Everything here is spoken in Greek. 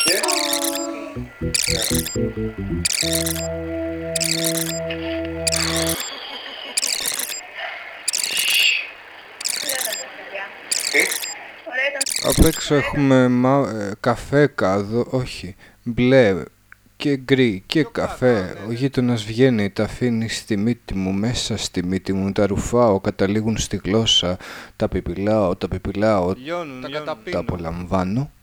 Απ' έξω έχουμε καφέ κάδο, όχι, μπλε και γκρι και καφέ. Ο γείτονας βγαίνει, τα αφήνει στη μύτη μου, μέσα στη μύτη μου, τα ρουφάω, καταλήγουν στη γλώσσα, τα πιπιλάω, τα απολαμβάνω.